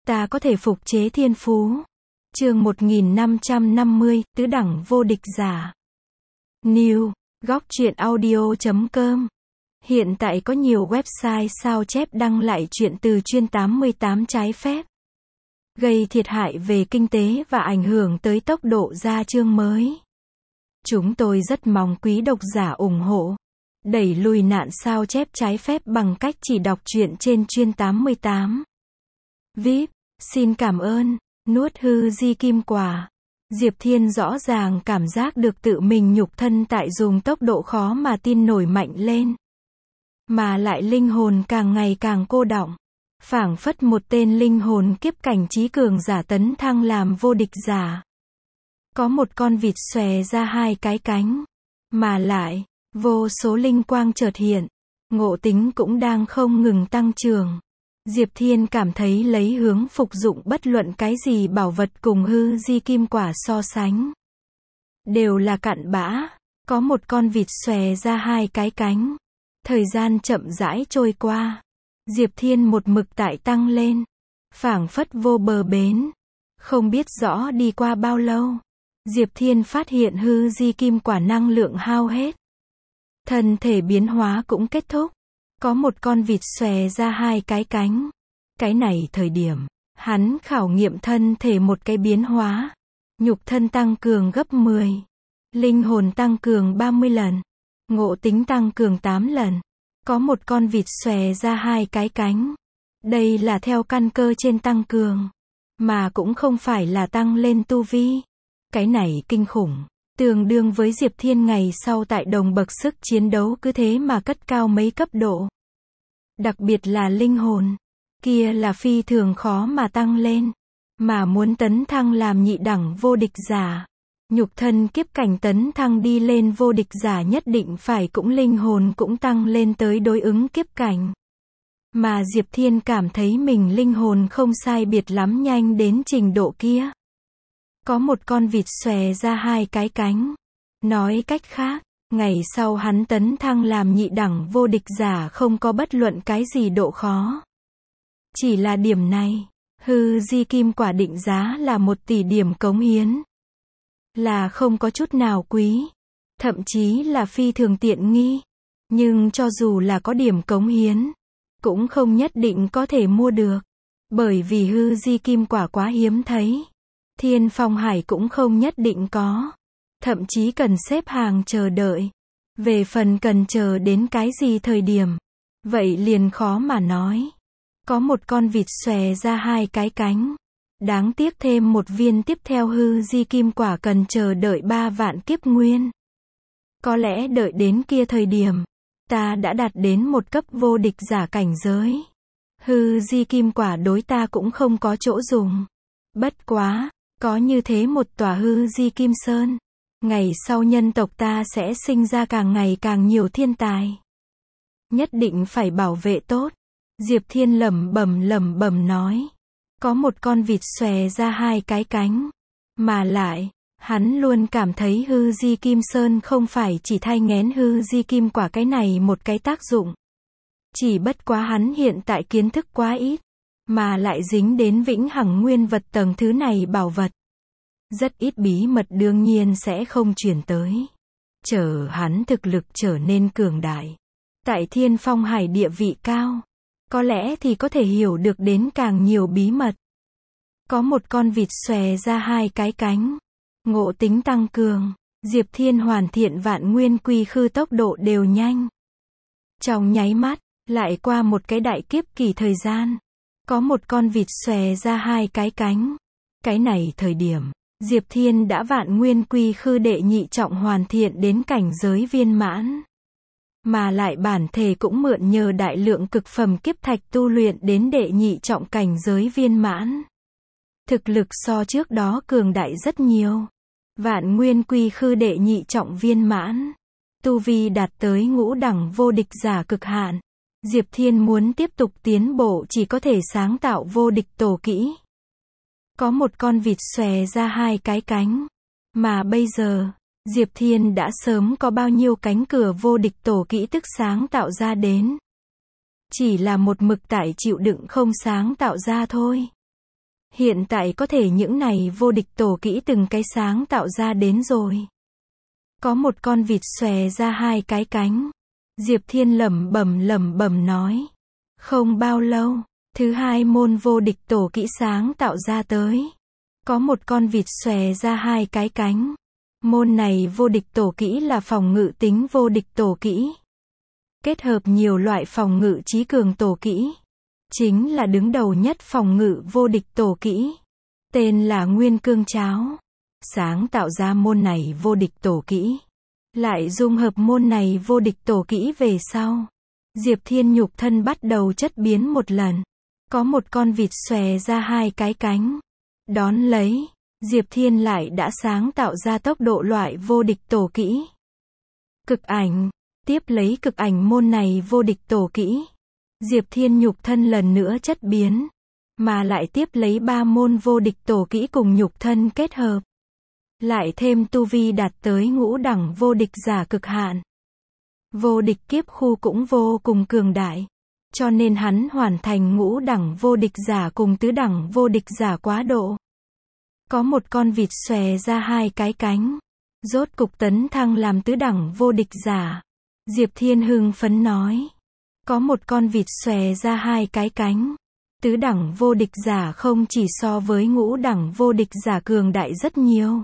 ta có thể phục chế thiên phú. Chương 1550, tứ đẳng vô địch giả. New, góc truyện audio.com. Hiện tại có nhiều website sao chép đăng lại truyện từ chuyên 88 trái phép, gây thiệt hại về kinh tế và ảnh hưởng tới tốc độ ra chương mới. Chúng tôi rất mong quý độc giả ủng hộ, đẩy lùi nạn sao chép trái phép bằng cách chỉ đọc truyện trên chuyên 88. VIP, xin cảm ơn, nuốt hư di kim quả. Diệp Thiên rõ ràng cảm giác được tự mình nhục thân tại dùng tốc độ khó mà tin nổi mạnh lên. Mà lại linh hồn càng ngày càng cô đọng. Phảng phất một tên linh hồn kiếp cảnh trí cường giả tấn thăng làm vô địch giả. Có một con vịt xòe ra hai cái cánh. Mà lại, vô số linh quang chợt hiện. Ngộ tính cũng đang không ngừng tăng trưởng. Diệp Thiên cảm thấy lấy hướng phục dụng bất luận cái gì bảo vật cùng hư di kim quả so sánh, đều là cặn bã. Có một con vịt xòe ra hai cái cánh. Thời gian chậm rãi trôi qua. Diệp Thiên một mực tại tăng lên. Phảng phất vô bờ bến. Không biết rõ đi qua bao lâu. Diệp Thiên phát hiện hư di kim quả năng lượng hao hết. Thân thể biến hóa cũng kết thúc. Có một con vịt xòe ra hai cái cánh. Cái này thời điểm, hắn khảo nghiệm thân thể một cái biến hóa. Nhục thân tăng cường gấp 10. Linh hồn tăng cường 30 lần. Ngộ tính tăng cường 8 lần. Có một con vịt xòe ra hai cái cánh. Đây là theo căn cơ trên tăng cường. Mà cũng không phải là tăng lên tu vi. Cái này kinh khủng. Tương đương với Diệp Thiên ngày sau tại đồng bậc sức chiến đấu cứ thế mà cất cao mấy cấp độ. Đặc biệt là linh hồn. Kia là phi thường khó mà tăng lên. Mà muốn tấn thăng làm nhị đẳng vô địch giả. Nhục thân kiếp cảnh tấn thăng đi lên vô địch giả nhất định phải cũng linh hồn cũng tăng lên tới đối ứng kiếp cảnh. Mà Diệp Thiên cảm thấy mình linh hồn không sai biệt lắm nhanh đến trình độ kia. Có một con vịt xòe ra hai cái cánh. Nói cách khác, ngày sau hắn tấn thăng làm nhị đẳng vô địch giả không có bất luận cái gì độ khó. Chỉ là điểm này, hư di kim quả định giá là 1 tỷ điểm cống hiến. Là không có chút nào quý. Thậm chí là phi thường tiện nghi. Nhưng cho dù là có điểm cống hiến, cũng không nhất định có thể mua được. Bởi vì hư di kim quả quá hiếm thấy. Thiên Phong Hải cũng không nhất định có. Thậm chí cần xếp hàng chờ đợi. Về phần cần chờ đến cái gì thời điểm, vậy liền khó mà nói. Có một con vịt xòe ra hai cái cánh. Đáng tiếc thêm một viên tiếp theo hư di kim quả cần chờ đợi 3 vạn kiếp nguyên. Có lẽ đợi đến kia thời điểm, ta đã đạt đến một cấp vô địch giả cảnh giới. Hư di kim quả đối ta cũng không có chỗ dùng. Bất quá, có như thế một tòa hư di kim sơn. Ngày sau nhân tộc ta sẽ sinh ra càng ngày càng nhiều thiên tài. Nhất định phải bảo vệ tốt. Diệp Thiên lẩm bẩm nói. Có một con vịt xòe ra hai cái cánh. Mà lại, hắn luôn cảm thấy hư di kim sơn không phải chỉ thai nghén hư di kim quả cái này một cái tác dụng. Chỉ bất quá hắn hiện tại kiến thức quá ít. Mà lại dính đến vĩnh hằng nguyên vật tầng thứ này bảo vật. Rất ít bí mật đương nhiên sẽ không truyền tới. Chờ hắn thực lực trở nên cường đại. Tại Thiên Phong Hải địa vị cao. Có lẽ thì có thể hiểu được đến càng nhiều bí mật. Có một con vịt xòe ra hai cái cánh. Ngộ tính tăng cường. Diệp Thiên hoàn thiện vạn nguyên quy khư tốc độ đều nhanh. Trong nháy mắt, lại qua một cái đại kiếp kỳ thời gian. Có một con vịt xòe ra hai cái cánh. Cái này thời điểm, Diệp Thiên đã vạn nguyên quy khư đệ nhị trọng hoàn thiện đến cảnh giới viên mãn. Mà lại bản thể cũng mượn nhờ đại lượng cực phẩm kiếp thạch tu luyện đến đệ nhị trọng cảnh giới viên mãn. Thực lực so trước đó cường đại rất nhiều. Vạn nguyên quy khư đệ nhị trọng viên mãn. Tu vi đạt tới ngũ đẳng vô địch giả cực hạn. Diệp Thiên muốn tiếp tục tiến bộ chỉ có thể sáng tạo vô địch tổ kỹ. Có một con vịt xòe ra hai cái cánh. Mà bây giờ, Diệp Thiên đã sớm có bao nhiêu cánh cửa vô địch tổ kỹ tức sáng tạo ra đến. Chỉ là một mực tại chịu đựng không sáng tạo ra thôi. Hiện tại có thể những này vô địch tổ kỹ từng cái sáng tạo ra đến rồi. Có một con vịt xòe ra hai cái cánh. Diệp Thiên lẩm bẩm nói. Không bao lâu, thứ hai môn vô địch tổ kỹ sáng tạo ra tới. Có một con vịt xòe ra hai cái cánh. Môn này vô địch tổ kỹ là phòng ngự tính vô địch tổ kỹ. Kết hợp nhiều loại phòng ngự trí cường tổ kỹ. Chính là đứng đầu nhất phòng ngự vô địch tổ kỹ. Tên là Nguyên Cương Cháo. Sáng tạo ra môn này vô địch tổ kỹ. Lại dung hợp môn này vô địch tổ kỹ về sau. Diệp Thiên nhục thân bắt đầu chất biến một lần. Có một con vịt xòe ra hai cái cánh. Đón lấy, Diệp Thiên lại đã sáng tạo ra tốc độ loại vô địch tổ kỹ. Cực ảnh. Tiếp lấy cực ảnh môn này vô địch tổ kỹ. Diệp Thiên nhục thân lần nữa chất biến. Mà lại tiếp lấy 3 môn vô địch tổ kỹ cùng nhục thân kết hợp. Lại thêm tu vi đạt tới ngũ đẳng vô địch giả cực hạn. Vô địch kiếp khu cũng vô cùng cường đại. Cho nên hắn hoàn thành ngũ đẳng vô địch giả cùng tứ đẳng vô địch giả quá độ. Có một con vịt xòe ra hai cái cánh. Rốt cục tấn thăng làm tứ đẳng vô địch giả. Diệp Thiên hưng phấn nói. Có một con vịt xòe ra hai cái cánh. Tứ đẳng vô địch giả không chỉ so với ngũ đẳng vô địch giả cường đại rất nhiều.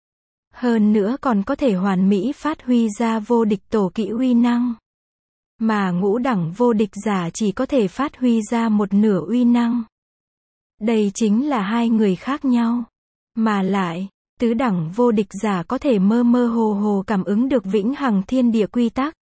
Hơn nữa còn có thể hoàn mỹ phát huy ra vô địch tổ kỹ uy năng. Mà ngũ đẳng vô địch giả chỉ có thể phát huy ra một nửa uy năng. Đây chính là hai người khác nhau. Mà lại, tứ đẳng vô địch giả có thể mơ mơ hồ cảm ứng được vĩnh hằng thiên địa quy tắc.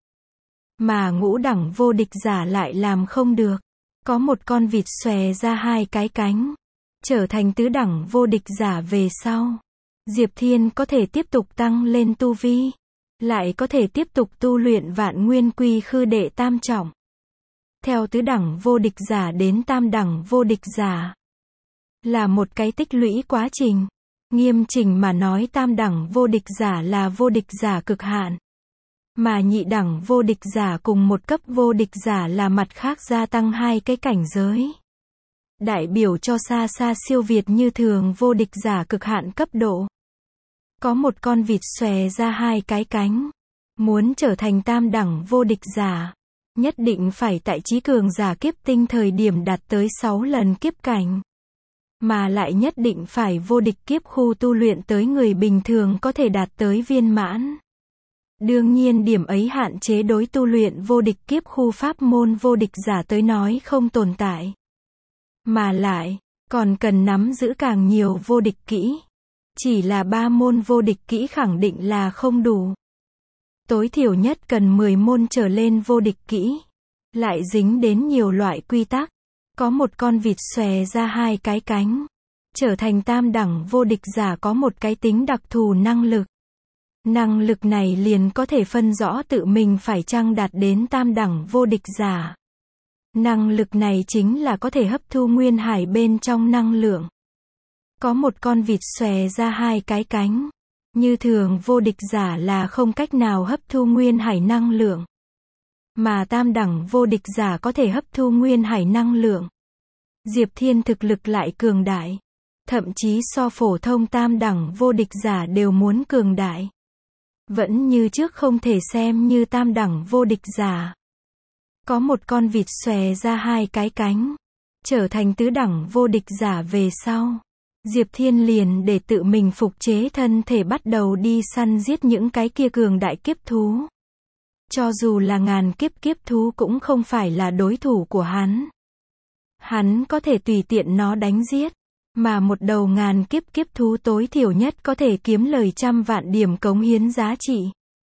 Mà ngũ đẳng vô địch giả lại làm không được. Có một con vịt xòe ra hai cái cánh. Trở thành tứ đẳng vô địch giả về sau. Diệp Thiên có thể tiếp tục tăng lên tu vi. Lại có thể tiếp tục tu luyện vạn nguyên quy khư đệ tam trọng. Theo tứ đẳng vô địch giả đến tam đẳng vô địch giả. Là một cái tích lũy quá trình. Nghiêm chỉnh mà nói tam đẳng vô địch giả là vô địch giả cực hạn. Mà nhị đẳng vô địch giả cùng một cấp vô địch giả là mặt khác gia tăng hai cái cảnh giới. Đại biểu cho xa xa siêu việt như thường vô địch giả cực hạn cấp độ. Có một con vịt xòe ra hai cái cánh. Muốn trở thành tam đẳng vô địch giả. Nhất định phải tại trí cường giả kiếp tinh thời điểm đạt tới 6 lần kiếp cảnh. Mà lại nhất định phải vô địch kiếp khu tu luyện tới người bình thường có thể đạt tới viên mãn. Đương nhiên điểm ấy hạn chế đối tu luyện vô địch kiếp khu pháp môn vô địch giả tới nói không tồn tại. Mà lại, còn cần nắm giữ càng nhiều vô địch kỹ. Chỉ là 3 môn vô địch kỹ khẳng định là không đủ. Tối thiểu nhất cần 10 môn trở lên vô địch kỹ. Lại dính đến nhiều loại quy tắc. Có một con vịt xòe ra hai cái cánh. Trở thành tam đẳng vô địch giả có một cái tính đặc thù năng lực. Năng lực này liền có thể phân rõ tự mình phải chăng đạt đến tam đẳng vô địch giả. Năng lực này chính là có thể hấp thu nguyên hải bên trong năng lượng. Có một con vịt xòe ra hai cái cánh. Như thường vô địch giả là không cách nào hấp thu nguyên hải năng lượng. Mà tam đẳng vô địch giả có thể hấp thu nguyên hải năng lượng. Diệp Thiên thực lực lại cường đại. Thậm chí so phổ thông tam đẳng vô địch giả đều muốn cường đại. Vẫn như trước không thể xem như tam đẳng vô địch giả. Có một con vịt xòe ra hai cái cánh. Trở thành tứ đẳng vô địch giả về sau. Diệp Thiên liền để tự mình phục chế thân thể bắt đầu đi săn giết những cái kia cường đại kiếp thú. Cho dù là ngàn kiếp thú cũng không phải là đối thủ của hắn. Hắn có thể tùy tiện nó đánh giết. Mà một đầu ngàn kiếp thú tối thiểu nhất có thể kiếm lời 100 vạn điểm cống hiến giá trị.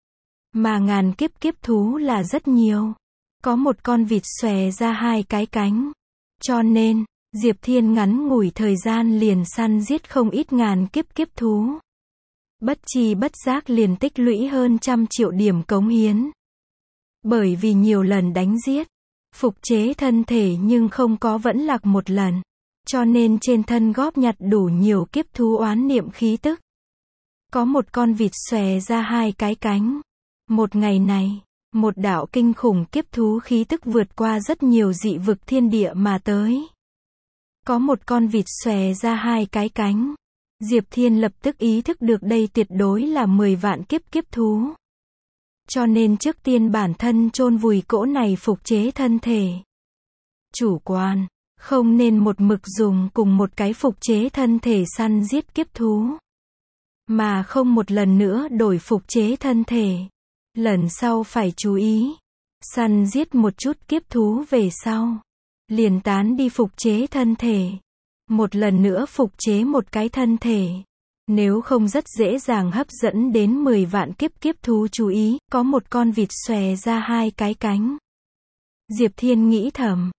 Mà ngàn kiếp thú là rất nhiều. Có một con vịt xòe ra hai cái cánh. Cho nên, Diệp Thiên ngắn ngủi thời gian liền săn giết không ít ngàn kiếp thú. Bất chi bất giác liền tích lũy hơn 100 triệu điểm cống hiến. Bởi vì nhiều lần đánh giết, phục chế thân thể nhưng không có vẫn lạc một lần. Cho nên trên thân góp nhặt đủ nhiều kiếp thú oán niệm khí tức. Có một con vịt xòe ra hai cái cánh. Một ngày này, một đạo kinh khủng kiếp thú khí tức vượt qua rất nhiều dị vực thiên địa mà tới. Có một con vịt xòe ra hai cái cánh. Diệp Thiên lập tức ý thức được đây tuyệt đối là 10 vạn kiếp kiếp thú. Cho nên trước tiên bản thân chôn vùi cỗ này phục chế thân thể. Chủ quan, không nên một mực dùng cùng một cái phục chế thân thể săn giết kiếp thú. Mà không một lần nữa đổi phục chế thân thể. Lần sau phải chú ý. Săn giết một chút kiếp thú về sau. Liền tán đi phục chế thân thể. Một lần nữa phục chế một cái thân thể. Nếu không rất dễ dàng hấp dẫn đến 10 vạn kiếp kiếp thú chú ý, có một con vịt xòe ra hai cái cánh. Diệp Thiên nghĩ thầm.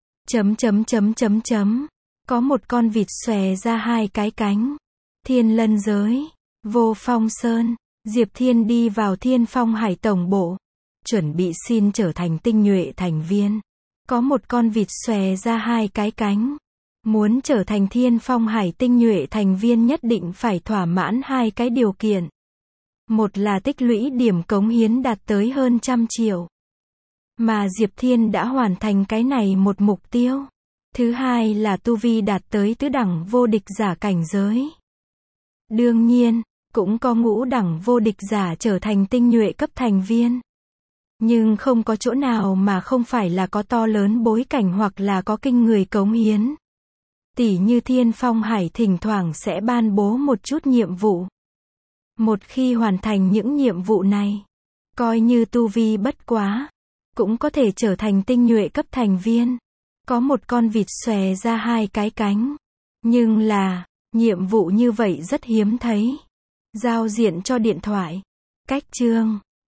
Có một con vịt xòe ra hai cái cánh. Thiên Lân giới. Vô Phong Sơn. Diệp Thiên đi vào Thiên Phong Hải tổng bộ. Chuẩn bị xin trở thành tinh nhuệ thành viên. Có một con vịt xòe ra hai cái cánh. Muốn trở thành Thiên Phong Hải tinh nhuệ thành viên nhất định phải thỏa mãn hai cái điều kiện. Một là tích lũy điểm cống hiến đạt tới hơn 100 triệu. Mà Diệp Thiên đã hoàn thành cái này một mục tiêu. Thứ hai là tu vi đạt tới tứ đẳng vô địch giả cảnh giới. Đương nhiên, cũng có ngũ đẳng vô địch giả trở thành tinh nhuệ cấp thành viên. Nhưng không có chỗ nào mà không phải là có to lớn bối cảnh hoặc là có kinh người cống hiến. Tỉ như Thiên Phong Hải thỉnh thoảng sẽ ban bố một chút nhiệm vụ. Một khi hoàn thành những nhiệm vụ này, coi như tu vi bất quá, cũng có thể trở thành tinh nhuệ cấp thành viên. Có một con vịt xòe ra hai cái cánh. Nhưng là, nhiệm vụ như vậy rất hiếm thấy. Giao diện cho điện thoại. Cách chương